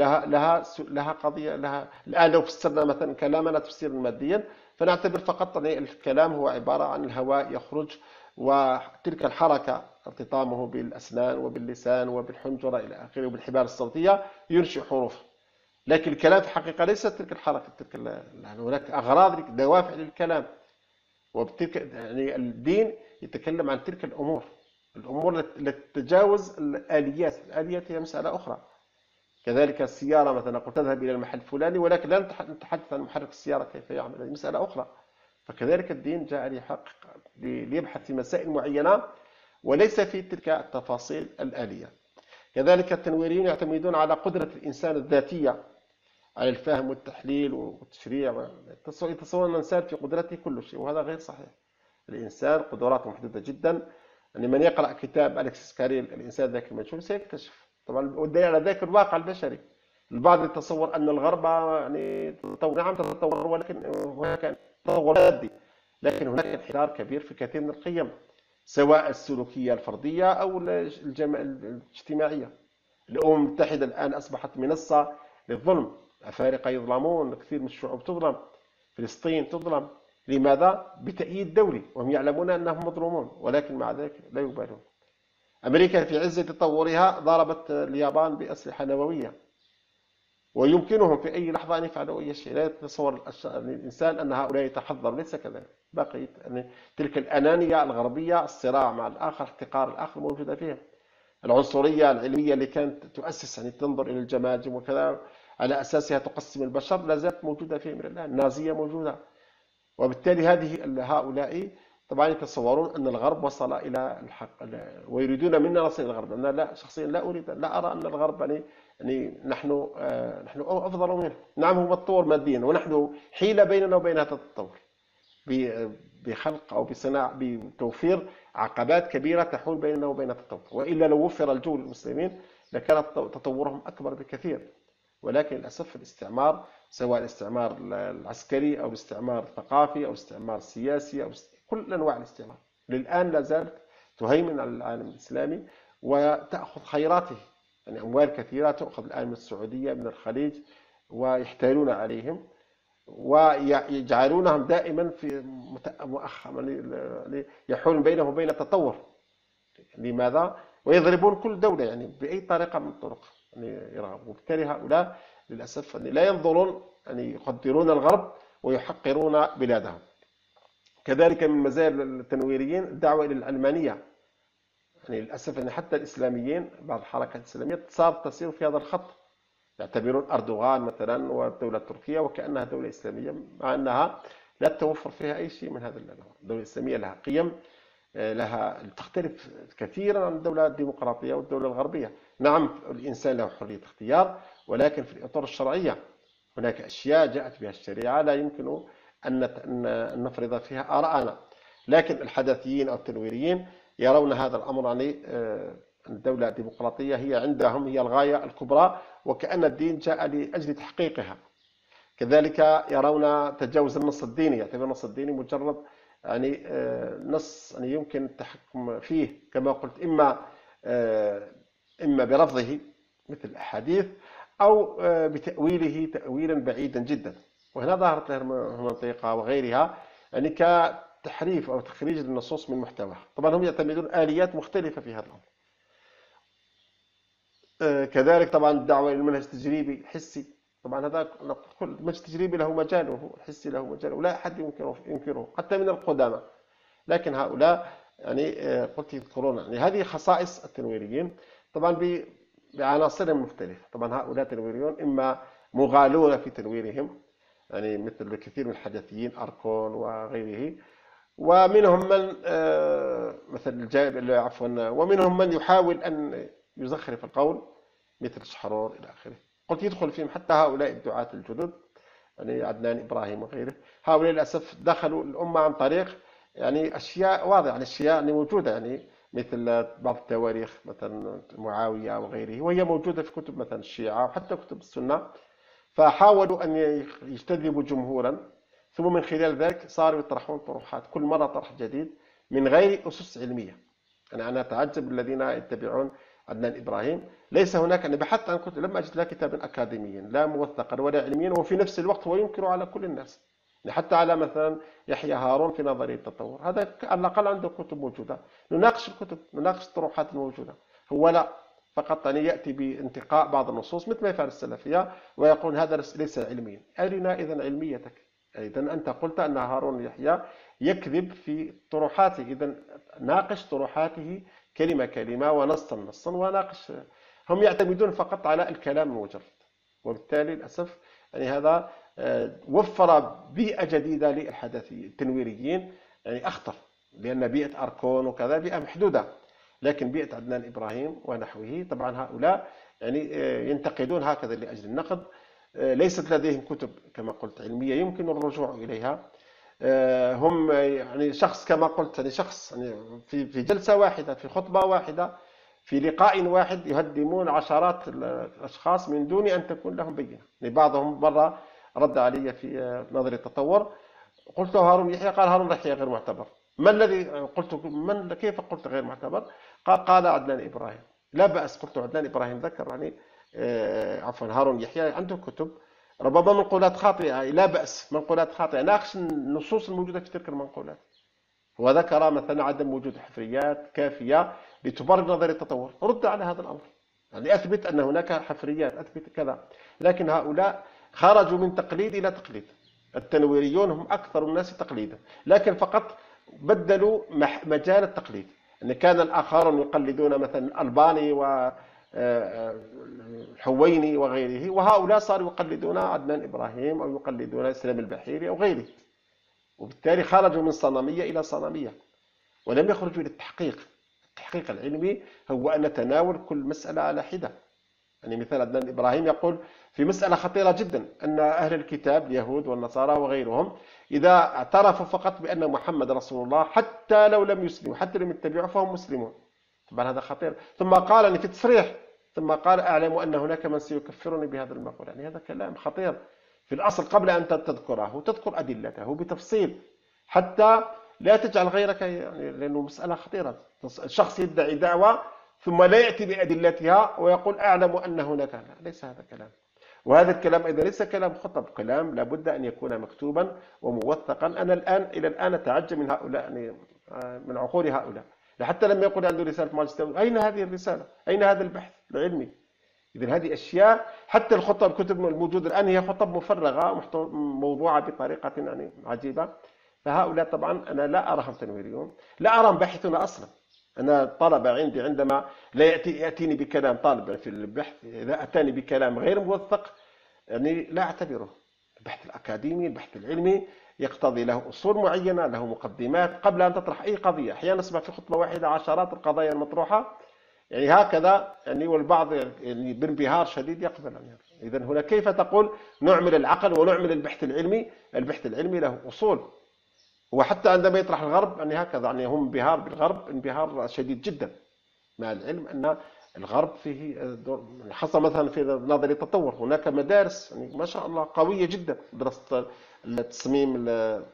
لها قضية لها. الآن لو فسرنا مثلا كلامنا تفسيرا ماديا فنعتبر فقط أن الكلام هو عبارة عن الهواء يخرج، وتلك الحركة ارتطامه بالأسنان وباللسان وبالحنجرة إلى آخره وبالحبال الصوتية ينشئ حروف، لكن الكلام في الحقيقة ليست تلك الحركة، هناك أغراض دوافع للكلام، وبتلك يعني الدين يتكلم عن تلك الأمور التي تتجاوز الآليات، الآليات هي مسألة أخرى. كذلك السيارة مثلا قد تذهب إلى المحل الفلاني ولكن لا نتحدث عن محرك السيارة كيف يعمل، هذه مسألة أخرى. فكذلك الدين جاء ليحقق ليبحث في مسائل معينة وليس في تلك التفاصيل الآلية. كذلك التنويريون يعتمدون على قدرة الإنسان الذاتية على الفهم والتحليل والتشريع، يتصور الإنسان في قدرته كل شيء، وهذا غير صحيح. الإنسان قدراته محدودة جدا، يعني من يقرأ كتاب أليكسيس كاريل الإنسان ذاك المجهول سيكتشف، طبعا والدليل على ذلك الواقع البشري. البعض يتصور أن الغرب يعني تطور، نعم تتطور، ولكن هناك تطور مادي، لكن هناك انحدار كبير في كثير من القيم، سواء السلوكية الفردية أو الاجتماعية. الأمم المتحدة الآن أصبحت منصة للظلم، أفارقة يظلمون، كثير من الشعوب تظلم، فلسطين تظلم، لماذا؟ بتأييد دولي، وهم يعلمون أنهم مظلومون، ولكن مع ذلك لا يبالون. أمريكا في عز تطورها ضربت اليابان بأسلحة نووية، ويمكنهم في أي لحظة أن يفعلوا أي شيء، لا يتصور الإنسان أن هؤلاء يتحضروا، ليس كذلك. بقيت يعني تلك الأنانية الغربية، الصراع مع الآخر، احتقار الآخر، موجودة فيهم. العنصرية العلمية اللي كانت تؤسس يعني تنظر إلى الجماجم وكذا على أساسها تقسم البشر لا زالت موجودة فيهم إلى الآن، النازية موجودة. وبالتالي هؤلاء طبعا يتصورون أن الغرب وصل إلى الحق ويريدون منا نصل إلى الغرب. أنا لا، شخصيا لا أريد، لا أرى أن الغرب يعني نحن أفضل منه. نعم هو متطور ماديا، ونحن حيلة بيننا وبين هذا التطور بخلق أو بصناعة بتوفير عقبات كبيرة تحول بيننا وبين التطور، وإلا لو وفر الجو للمسلمين لكان تطورهم أكبر بكثير. ولكن للأسف الاستعمار، سواء الاستعمار العسكري أو الاستعمار الثقافي أو الاستعمار السياسي أو كل أنواع الاستعمار للآن لا زالت تهيمن على العالم الإسلامي وتأخذ خيراته. يعني أموال كثيرة تأخذ الآن من السعودية، من الخليج، ويحتالون عليهم ويجعلونهم دائما في يحول بينهم وبين التطور. لماذا؟ ويضربون كل دولة يعني بأي طريقة من الطرق يعني يرغبون. وبالتالي هؤلاء للأسف يعني لا ينظرون، يعني يقدرون الغرب ويحقرون بلادهم. كذلك من مزايا التنويريين الدعوة إلى العلمانية، يعني للأسف يعني حتى الإسلاميين بعض الحركات الإسلامية صارت تسير في هذا الخط، يعتبرون أردوغان مثلا والدولة التركية وكأنها دولة إسلامية، مع أنها لا توفر فيها أي شيء من هذا النوع. الدولة الإسلامية لها قيم، لها تختلف كثيرا عن الدولة الديمقراطية والدولة الغربية. نعم الإنسان له حرية اختيار، ولكن في الإطار الشرعية. هناك أشياء جاءت بها الشريعة لا يمكن أن نفرض فيها آراءنا، لكن الحداثيين أو التنويريين يرون هذا الأمر يعني الدولة الديمقراطية هي عندهم هي الغاية الكبرى، وكأن الدين جاء لأجل تحقيقها. كذلك يرون تجاوز النص الديني، يعتبر النص الديني مجرد يعني نص يعني يمكن التحكم فيه كما قلت، إما برفضه مثل الأحاديث أو بتأويله تأويلا بعيدا جدا. وهنا ظهرت المنطقة وغيرها يعني كتحريف أو تخريج النصوص من محتواها. طبعا هم يعتمدون آليات مختلفة في هذا الأمر. كذلك طبعا الدعوة إلى المنهج التجريبي الحسي، طبعا هذا كل المنهج التجريبي له مجاله، الحسي له مجاله، ولا أحد ينكره حتى من القدامى. لكن هؤلاء يعني قلت يذكرون يعني هذه خصائص التنويريين، طبعا بعناصرهم مختلفة. طبعا هؤلاء التنويريون إما مغالون في تنويرهم، يعني مثل كثير من الحداثيين أركون وغيره، ومنهم من مثل الجايب عفوا، ومنهم من يحاول أن يزخرف القول مثل شحرور إلى آخره. قلت يدخل فيهم حتى هؤلاء الدعاة الجدد، يعني عدنان إبراهيم وغيره. هؤلاء للأسف دخلوا الأمة عن طريق يعني أشياء واضحة، يعني أشياء يعني موجودة، يعني مثل بعض التواريخ مثلا معاوية وغيره، وهي موجودة في كتب مثلا الشيعة وحتى كتب السنة. فحاولوا أن يجتذبوا جمهورا، ثم من خلال ذلك صاروا يطرحون طروحات كل مرة طرح جديد من غير أسس علمية. أنا أتعجب الذين يتبعون عدنان إبراهيم. ليس هناك، أنا بحثت عن كتب لم أجد لا كتابا أكاديميا لا موثقا ولا علميا، وفي نفس الوقت هو ينكر على كل الناس، حتى على مثلا يحيى هارون في نظرية التطور. هذا على الأقل عنده كتب موجودة، نناقش الكتب، نناقش الطروحات الموجودة. هو لا، فقط يعني يأتي بانتقاء بعض النصوص مثل ما يفعل السلفية ويقول هذا ليس علميا. أرنا إذا علميتك. إذا أنت قلت أن هارون يحيى يكذب في طروحاته، إذا ناقش طروحاته كلمة كلمة ونصا نصا وناقش. هم يعتمدون فقط على الكلام المجرد، وبالتالي للأسف يعني هذا وفر بيئة جديدة للحداثيين التنويريين، يعني أخطر، لأن بيئة أركون وكذا بيئة محدودة. لكن بيئة عدنان إبراهيم ونحوه طبعا هؤلاء يعني ينتقدون هكذا لأجل النقد. ليست لديهم كتب كما قلت علمية يمكن الرجوع إليها. هم يعني شخص كما قلت، يعني شخص يعني في جلسة واحدة، في خطبة واحدة، في لقاء واحد يهدمون عشرات الأشخاص من دون أن تكون لهم بينة. يعني بعضهم مرة رد علي في نظرية التطور، قلت له هارون يحيى، قال هارون يحيى غير معتبر. ما الذي قلت؟ من كيف قلت غير معتبر؟ قال عدنان إبراهيم. لا بأس، قلت عدنان إبراهيم ذكر يعني عفوا هارون يحيى عنده كتب ربما منقولات خاطئة، لا بأس، منقولات خاطئة، ناقش النصوص الموجودة في تلك المنقولات. وذكر مثلا عدم وجود حفريات كافية لتبرر نظرية التطور. رد على هذا الأمر، يعني أثبت أن هناك حفريات، أثبت كذا. لكن هؤلاء خرجوا من تقليد إلى تقليد. التنويريون هم أكثر الناس تقليدا، لكن فقط بدلوا مجال التقليد. أن كان الآخرون يقلدون مثلا الباني وحويني وغيره، وهؤلاء صاروا يقلدون عدنان إبراهيم أو يقلدون إسلام البحيري أو غيره، وبالتالي خرجوا من صنمية إلى صنمية ولم يخرجوا إلى التحقيق. التحقيق العلمي هو أن نتناول كل مسألة على حدة. يعني مثال عدنان إبراهيم يقول في مسألة خطيرة جدا، أن أهل الكتاب اليهود والنصارى وغيرهم إذا اعترفوا فقط بأن محمد رسول الله حتى لو لم يسلموا، حتى لم يتبعوا، فهم مسلمون. طبعا هذا خطير. ثم قال يعني في تصريح، ثم قال أعلم أن هناك من سيكفرني بهذا المقول. يعني هذا كلام خطير. في الأصل قبل أن تذكره تذكر أدلته بتفصيل، حتى لا تجعل غيرك، يعني لأنه مسألة خطيرة. الشخص يدعي دعوة ثم لا يأتي بأدلتها ويقول أعلم أن هناك، لا، ليس هذا كلام. وهذا الكلام أيضا ليس كلام خطب، كلام لابد أن يكون مكتوبا وموثقا. أنا إلى الآن أتعجب من هؤلاء، يعني من عقول هؤلاء. حتى لما يقول عنده رسالة ماجستير، أين هذه الرسالة؟ أين هذا البحث العلمي؟ إذن هذه أشياء، حتى الخطب الكتب الموجودة الآن هي خطب مفرغة موضوعة بطريقة يعني عجيبة. فهؤلاء طبعا أنا لا أراهم تنويريون، لا أراهم باحثون أصلا. أنا طلبة عندي عندما لا يأتيني بكلام طالب في البحث، إذا أتاني بكلام غير موثق يعني لا أعتبره. البحث الأكاديمي، البحث العلمي يقتضي له أصول معينة، له مقدمات قبل أن تطرح أي قضية. أحيانا نسمع في خطبة واحدة عشرات القضايا المطروحة، يعني هكذا، يعني والبعض يعني بانبهار شديد يقبل عنها. إذا هنا كيف تقول نعمل العقل ونعمل البحث العلمي؟ البحث العلمي له أصول. وحتى عندما يطرح الغرب يعني هكذا، يعني هم انبهار بالغرب انبهار شديد جدا، مع العلم أن الغرب فيه دور. حصل مثلا في نظرية التطور هناك مدارس يعني ما شاء الله قوية جدا، دراسة التصميم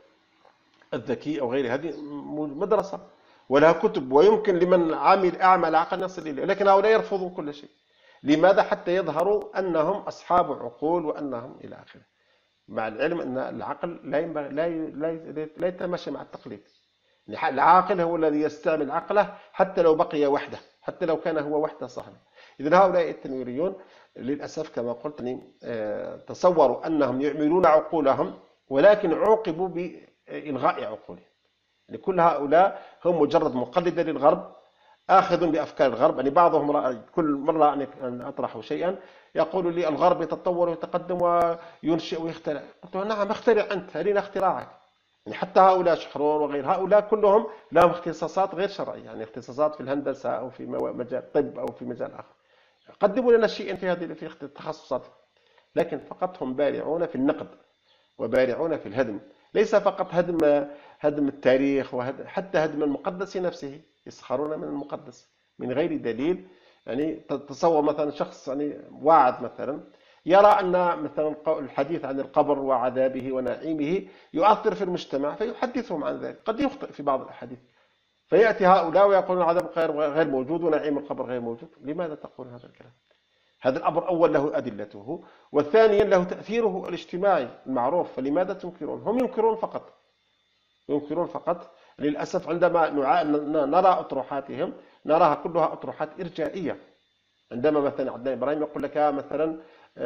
الذكي أو غيره، هذه مدرسة ولها كتب، ويمكن لمن أعمل عقل يصل إليه. لكن هؤلاء يرفضون كل شيء. لماذا؟ حتى يظهروا أنهم أصحاب عقول وأنهم إلى آخره، مع العلم أن العقل لا ينبغي لا يتماشى مع التقليد. العاقل هو الذي يستعمل عقله حتى لو بقي وحده، حتى لو كان هو وحده صاحبه. إذن هؤلاء التنويريون للأسف كما قلت تصوروا أنهم يعملون عقولهم، ولكن عوقبوا بإلغاء عقولهم. يعني كل هؤلاء هم مجرد مقلدة للغرب، آخذ بأفكار الغرب. يعني بعضهم كل مرة أن أطرح شيئا يقول لي الغرب يتطور ويتقدم وينشئ ويخترع. قلت له نعم اخترع أنت، هذه اختراعك. يعني حتى هؤلاء شحرور وغير هؤلاء كلهم لهم اختصاصات غير شرعية، يعني اختصاصات في الهندسة أو في مجال الطب أو في مجال آخر. قدموا لنا شيئا في التخصصات، لكن فقط هم بارعون في النقد وبارعون في الهدم. ليس فقط هدم التاريخ، حتى هدم المقدس نفسه. يسخرون من المقدس من غير دليل. يعني تصور مثلا شخص يعني واعظ مثلا يرى أن مثلا الحديث عن القبر وعذابه ونعيمه يؤثر في المجتمع فيحدثهم عن ذلك، قد يخطئ في بعض الأحاديث، فيأتي هؤلاء ويقولون العذاب غير موجود ونعيم القبر غير موجود. لماذا تقول هذا الكلام؟ هذا الأمر أول له أدلته، والثانيا له تأثيره الاجتماعي المعروف، فلماذا تنكرون؟ هم ينكرون فقط، ينكرون فقط. للأسف عندما نرى أطروحاتهم نراها كلها أطروحات إرجائية. عندما مثلا عندنا إبراهيم يقول لك مثلا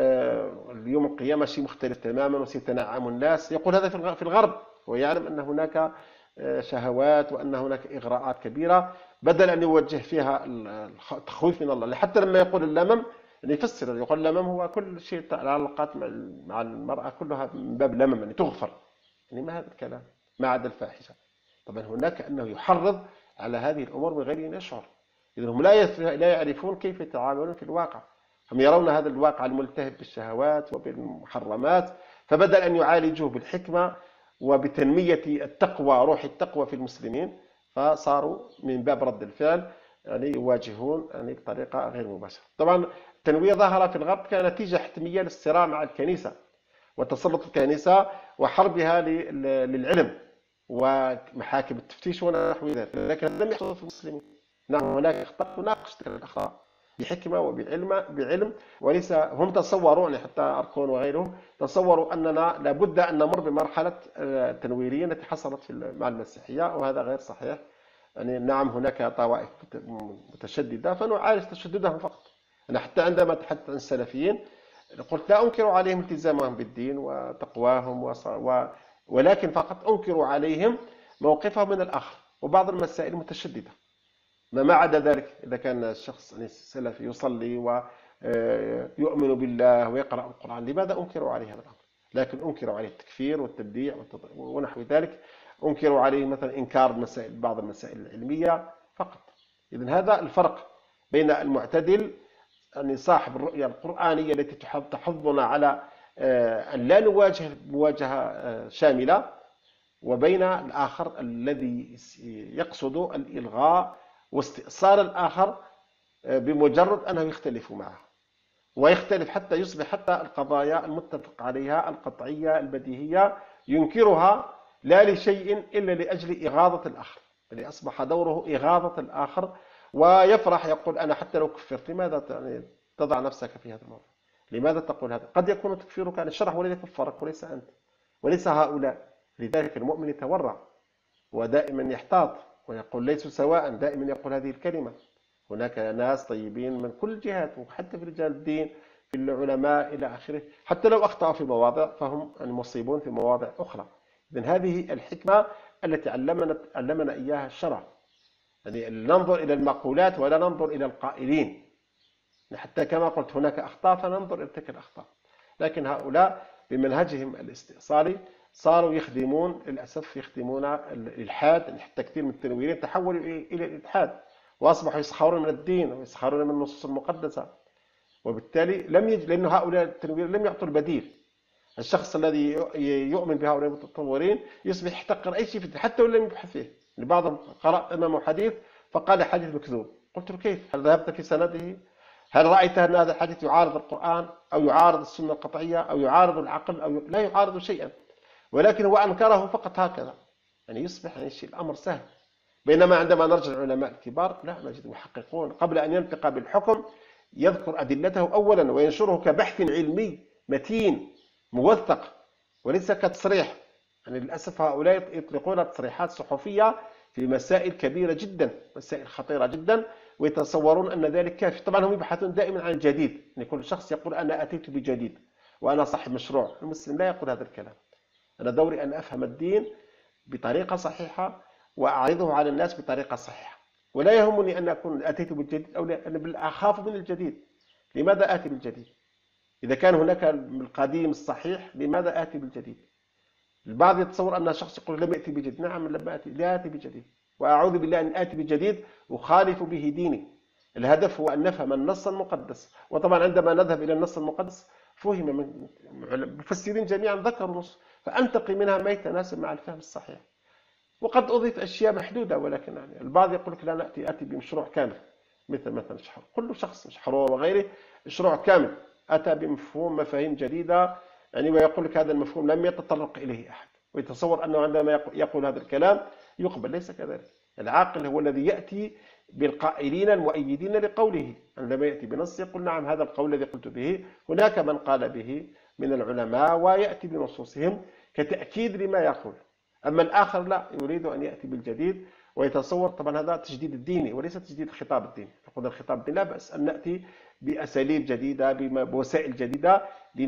اليوم القيامة شيء مختلف تماما وسيتنعم الناس، يقول هذا في الغرب، ويعلم أن هناك شهوات وأن هناك إغراءات كبيرة، بدل أن يوجه فيها التخويف من الله. حتى لما يقول اللمم يعني يفسر، يقول اللمم هو كل شيء العلاقات مع المرأة كلها من باب لمم يعني تغفر. يعني ما هذا الكلام ما عدا الفاحشة. طبعا هناك أنه يحرض على هذه الأمور من غير أن يشعر. إذن هم لا يعرفون كيف يتعاملون في الواقع، هم يرون هذا الواقع الملتهب بالشهوات وبالمحرمات، فبدل أن يعالجوه بالحكمة وبتنمية التقوى روح التقوى في المسلمين، فصاروا من باب رد الفعل يعني يواجهون يعني بطريقة غير مباشرة. طبعا التنوية ظاهرة في الغرب كنتيجة حتمية للصراع مع الكنيسة وتسلط الكنيسة وحربها للعلم ومحاكم التفتيش ونحو ذلك، لكن لم يحصل في المسلمين. نعم هناك أخطاء تناقش تلك الأخطاء بحكمة وبعلم، وليس هم تصوروا يعني حتى أركون وغيرهم تصوروا أننا لابد أن نمر بمرحلة تنويرية التي حصلت مع المسيحية، وهذا غير صحيح. يعني نعم هناك طوائف متشددة فنعالج تشددهم فقط. أنا حتى عندما تحدثت عن السلفيين قلت لا أنكر عليهم التزامهم بالدين وتقواهم ولكن فقط أنكر عليهم موقفهم من الآخر وبعض المسائل المتشددة. ما عدا ذلك إذا كان الشخص السلفي يصلي ويؤمن بالله ويقرأ القرآن لماذا أنكر عليه هذا الأمر؟ لكن أنكر عليه التكفير والتبديع ونحو ذلك، أنكر عليه مثلا إنكار بعض المسائل العلمية فقط. إذن هذا الفرق بين المعتدل أن صاحب الرؤية القرآنية التي تحضنا على أن لا نواجه مواجهة شاملة، وبين الآخر الذي يقصد الإلغاء واستئصال الآخر بمجرد أنه يختلف معه، ويختلف حتى يصبح حتى القضايا المتفق عليها القطعية البديهية ينكرها لا لشيء إلا لأجل إغاظة الآخر، اللي أصبح دوره إغاظة الآخر، ويفرح يقول أنا حتى لو كفرت لماذا تضع نفسك في هذا الموضوع؟ لماذا تقول هذا؟ قد يكون تكفيرك عن الشرع والذي كفرك وليس أنت وليس هؤلاء. لذلك المؤمن يتورع ودائما يحتاط ويقول ليسوا سواء، دائما يقول هذه الكلمة. هناك ناس طيبين من كل الجهات وحتى في رجال الدين في العلماء إلى آخره، حتى لو أخطأوا في مواضع فهم مصيبون في مواضع أخرى. إذن هذه الحكمة التي علمنا إياها الشرع، يعني ننظر إلى المقولات ولا ننظر إلى القائلين. حتى كما قلت هناك أخطاء فننظر إلى تلك الأخطاء، لكن هؤلاء بمنهجهم الاستئصالي صاروا يخدمون للأسف يخدمون الإلحاد. حتى كثير من التنويرين تحولوا إلى الإلحاد وأصبحوا يسخرون من الدين ويسخرون من النصوص المقدسة، وبالتالي لأن هؤلاء التنوير لم يعطوا البديل. الشخص الذي يؤمن بهؤلاء المتطورين يصبح يحتقر أي شيء في الدين حتى ولم يبحث فيه. لبعضهم قرأت أمامه حديث فقال حديث مكذوب، قلت له كيف؟ هل ذهبت في سنده؟ هل رأيت أن هذا الحديث يعارض القرآن أو يعارض السنة القطعية أو يعارض العقل أو لا يعارض شيئا، ولكن هو أنكره فقط هكذا. يعني يصبح يعني الأمر سهل. بينما عندما نرجع العلماء الكبار لا نجد محققون قبل أن ينطق بالحكم يذكر أدلته أولا وينشره كبحث علمي متين موثق وليس كتصريح. يعني للأسف هؤلاء يطلقون تصريحات صحفية في مسائل كبيرة جدا، مسائل خطيرة جدا، ويتصورون أن ذلك كافي. طبعا هم يبحثون دائما عن الجديد، يعني كل شخص يقول أنا أتيت بجديد وأنا صاحب مشروع. المسلم لا يقول هذا الكلام. أنا دوري أن أفهم الدين بطريقة صحيحة وأعرضه على الناس بطريقة صحيحة، ولا يهمني أن أكون أتيت بالجديد أو لا. أنا أخاف من الجديد. لماذا آتي بالجديد؟ إذا كان هناك القديم الصحيح لماذا آتي بالجديد؟ البعض يتصور أن شخص يقول لم يأتي بجديد. نعم لم آتي، لا آتي بجديد، وأعوذ بالله أن آتي بجديد أخالف به ديني. الهدف هو أن نفهم النص المقدس، وطبعا عندما نذهب إلى النص المقدس فهم من المفسرين جميعا ذكروا النص، فأنتقي منها ما يتناسب مع الفهم الصحيح. وقد أضيف أشياء محدودة، ولكن يعني البعض يقول لك لا أتي بمشروع كامل، مثل كل شخص شحرور وغيره مشروع كامل أتى مفاهيم جديدة، يعني ويقول لك هذا المفهوم لم يتطرق إليه أحد، ويتصور أنه عندما يقول هذا الكلام يقبل. ليس كذلك. العاقل هو الذي يأتي بالقائلين المؤيدين لقوله، عندما يأتي بنص يقول نعم هذا القول الذي قلت به هناك من قال به من العلماء، ويأتي بنصوصهم كتأكيد لما يقول. أما الآخر لا، يريد أن يأتي بالجديد ويتصور، طبعا هذا تجديد الديني وليس تجديد الخطاب الديني. يقول الخطاب الديني لا بأس أن نأتي بأساليب جديدة بوسائل جديدة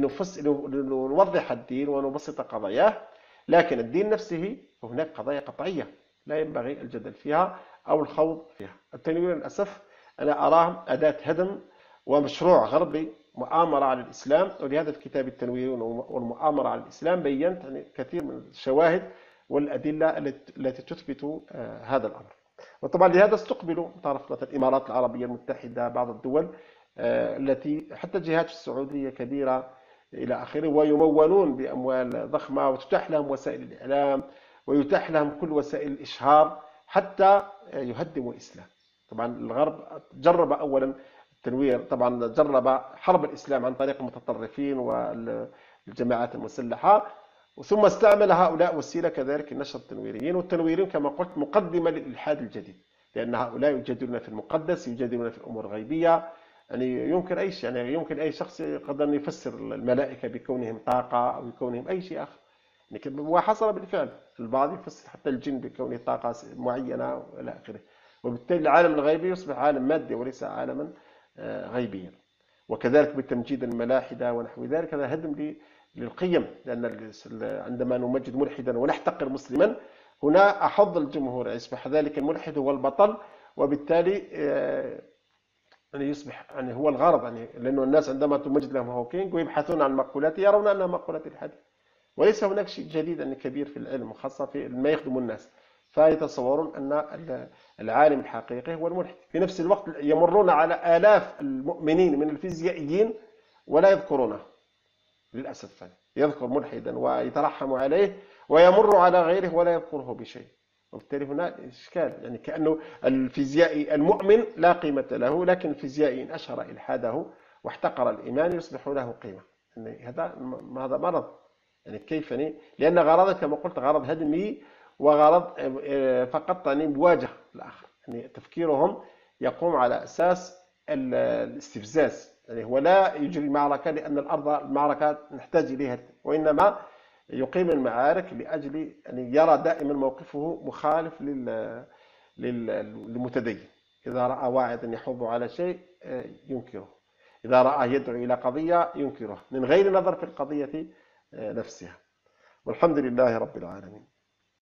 لنوضح الدين ونبسط قضاياه، لكن الدين نفسه هناك قضايا قطعية لا ينبغي الجدل فيها أو الخوض فيها. التنوير للأسف أنا أراه أداة هدم ومشروع غربي، مؤامرة على الإسلام، ولهذا في كتاب التنوير والمؤامرة على الإسلام بينت يعني كثير من الشواهد والأدلة التي تثبت هذا الأمر. وطبعا لهذا استقبلوا طرف مثل الإمارات العربية المتحدة، بعض الدول التي حتى جهات السعودية كبيرة إلى آخره، ويمولون بأموال ضخمة وتتاح لهم وسائل الإعلام ويتاح لهم كل وسائل الإشهار حتى يهدموا الإسلام. طبعا الغرب جرب أولا التنوير، طبعا جرب حرب الإسلام عن طريق المتطرفين والجماعات المسلحة، ثم استعمل هؤلاء وسيلة كذلك النشر التنويريين، والتنويريين كما قلت مقدمة للإلحاد الجديد، لأن هؤلاء يجادلون في المقدس، يجادلون في الأمور الغيبية. يعني يمكن أي شخص قد أن يفسر الملائكة بكونهم طاقة أو بكونهم أي شيء آخر، وحصل بالفعل. البعض يفسر حتى الجن بكونه طاقة معينة إلى آخره، وبالتالي العالم الغيبي يصبح عالم مادي وليس عالما غيبيا. وكذلك بتمجيد الملاحدة ونحو ذلك، هذا هدم للقيم، لأن عندما نمجد ملحدا ونحتقر مسلما هنا أحظ الجمهور، يصبح ذلك الملحد هو البطل، وبالتالي يعني يصبح يعني هو الغرض، يعني لأنه الناس عندما تمجد لهم هوكينج ويبحثون عن مقولات يرون أنها مقولات الحديث، وليس هناك شيء جديد يعني كبير في العلم وخاصة في ما يخدم الناس، فيتصورون أن العالم الحقيقي هو الملحد. في نفس الوقت يمرون على آلاف المؤمنين من الفيزيائيين ولا يذكرونه للأسف، يذكر ملحدا ويترحم عليه، ويمر على غيره ولا يذكره بشيء. وبالتالي هنا إشكال، يعني كأنه الفيزيائي المؤمن لا قيمة له، لكن الفيزيائي إن أشهر إلحاده واحتقر الإيمان يصبح له قيمة. يعني هذا مرض، يعني كيف يعني؟ لأن غرضه كما قلت غرض هدمي، وغرض فقط يعني مواجهة الآخر، يعني تفكيرهم يقوم على أساس الاستفزاز. يعني هو لا يجري معركة لأن المعركة نحتاج إليها، وإنما يقيم المعارك لأجل أن يرى دائما موقفه مخالف للمتدين. إذا رأى واعظا يحض على شيء ينكره، إذا رأى يدعو إلى قضية ينكره من غير نظر في القضية نفسها. والحمد لله رب العالمين.